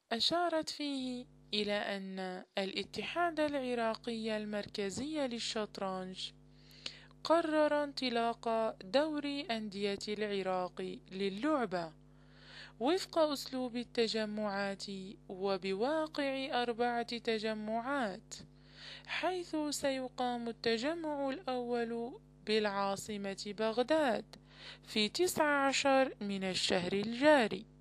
أشارت فيه إلى أن الاتحاد العراقي المركزي للشطرنج قرر انطلاق دوري أندية العراق للعبة وفق أسلوب التجمعات وبواقع 4 تجمعات، حيث سيقام التجمع الأول بالعاصمة بغداد في 19 من الشهر الجاري،